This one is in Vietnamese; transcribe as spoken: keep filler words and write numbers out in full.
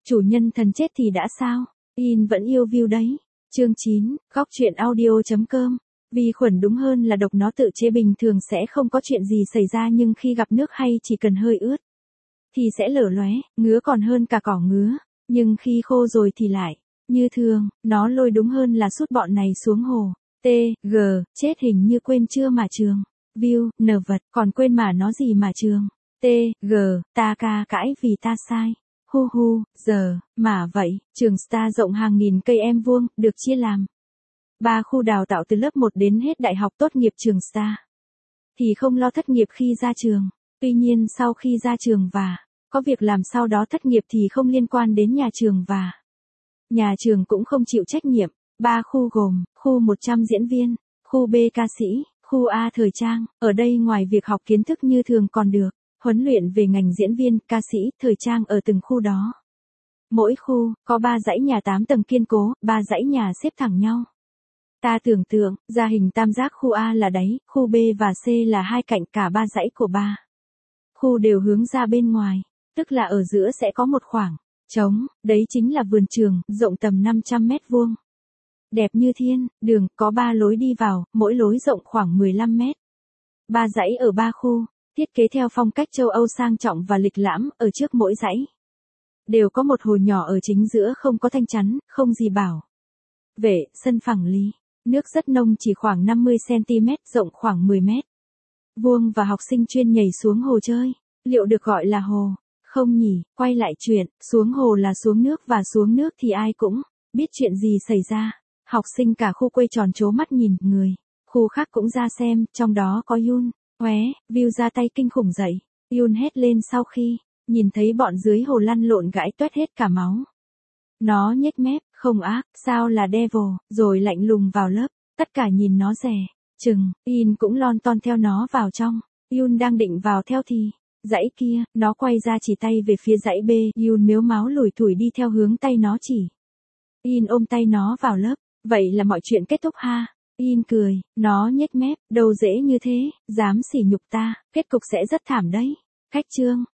Chủ nhân thần chết thì đã sao? In vẫn yêu view đấy. Chương chín, góc truyện audio.com. Vi khuẩn đúng hơn là độc, nó tự chế bình thường sẽ không có chuyện gì xảy ra, nhưng khi gặp nước hay chỉ cần hơi ướt thì sẽ lở lóe, ngứa còn hơn cả cỏ ngứa, nhưng khi khô rồi thì lại như thường. Nó lôi đúng hơn là sút bọn này xuống hồ. T, G, chết hình như quên chưa mà trường. View, nờ vật, còn quên mà nó gì mà trường. T, G, ta ca cãi vì ta sai. Hu hu, giờ, mà vậy, trường Star rộng hàng nghìn cây em vuông, được chia làm ba khu đào tạo từ lớp một đến hết đại học. Tốt nghiệp trường Star thì không lo thất nghiệp khi ra trường. Tuy nhiên sau khi ra trường và có việc làm sau đó thất nghiệp thì không liên quan đến nhà trường và nhà trường cũng không chịu trách nhiệm. Ba khu gồm, khu một trăm diễn viên, khu B ca sĩ, khu A thời trang. Ở đây ngoài việc học kiến thức như thường còn được huấn luyện về ngành diễn viên, ca sĩ, thời trang ở từng khu đó. Mỗi khu có ba dãy nhà tám tầng kiên cố, ba dãy nhà xếp thẳng nhau. Ta tưởng tượng ra hình tam giác, khu A là đáy, khu B và C là hai cạnh, cả ba dãy của ba khu đều hướng ra bên ngoài, tức là ở giữa sẽ có một khoảng trống, đấy chính là vườn trường, rộng tầm năm trăm mét vuông. Đẹp như thiên, đường có ba lối đi vào, mỗi lối rộng khoảng mười lăm mét. Ba dãy ở ba khu, thiết kế theo phong cách châu Âu sang trọng và lịch lãm. Ở trước mỗi dãy đều có một hồ nhỏ, ở chính giữa không có thanh chắn, không gì bảo vệ, sân phẳng lý. Nước rất nông, chỉ khoảng năm mươi xăng ti mét, rộng khoảng mười mét vuông, và học sinh chuyên nhảy xuống hồ chơi. Liệu được gọi là hồ không nhỉ? Quay lại chuyện, xuống hồ là xuống nước, và xuống nước thì ai cũng biết chuyện gì xảy ra. Học sinh cả khu quây tròn trố mắt nhìn, người khu khác cũng ra xem, trong đó có Yun. Oé, View ra tay kinh khủng dậy. Yun hét lên sau khi nhìn thấy bọn dưới hồ lăn lộn gãi toét hết cả máu. Nó nhếch mép, không ác, sao là devil, rồi lạnh lùng vào lớp. Tất cả nhìn nó rẻ chừng. In cũng lon ton theo nó vào trong. Yun đang định vào theo thì dãy kia, nó quay ra chỉ tay về phía dãy B. Yun mếu máo lủi thủi đi theo hướng tay nó chỉ. In ôm tay nó vào lớp. Vậy là mọi chuyện kết thúc ha? In cười, nó nhếch mép, đâu dễ như thế, dám sỉ nhục ta, kết cục sẽ rất thảm đấy. Khách trương.